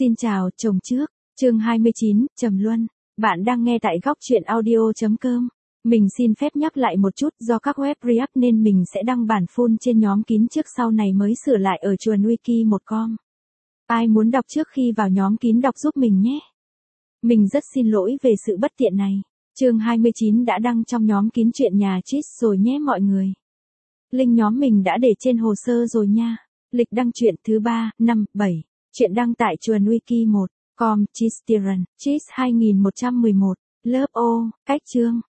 Xin chào, chồng trước, chương 29, Trầm Luân. Bạn đang nghe tại góc truyện audio.com. Mình xin phép nhắc lại một chút, do các web React nên mình sẽ đăng bản full trên nhóm kín trước, sau này mới sửa lại ở chuồn wiki1com. Ai muốn đọc trước khi vào nhóm kín đọc giúp mình nhé. Mình rất xin lỗi về sự bất tiện này. Chương 29 đã đăng trong nhóm kín chuyện nhà Cheese rồi nhé mọi người. Link nhóm mình đã để trên hồ sơ rồi nha. Lịch đăng truyện thứ 3, 5, 7. Chuyện đăng tại chuồn wiki1com. Cheese Cheese 2111. Lớp O. Cách chương.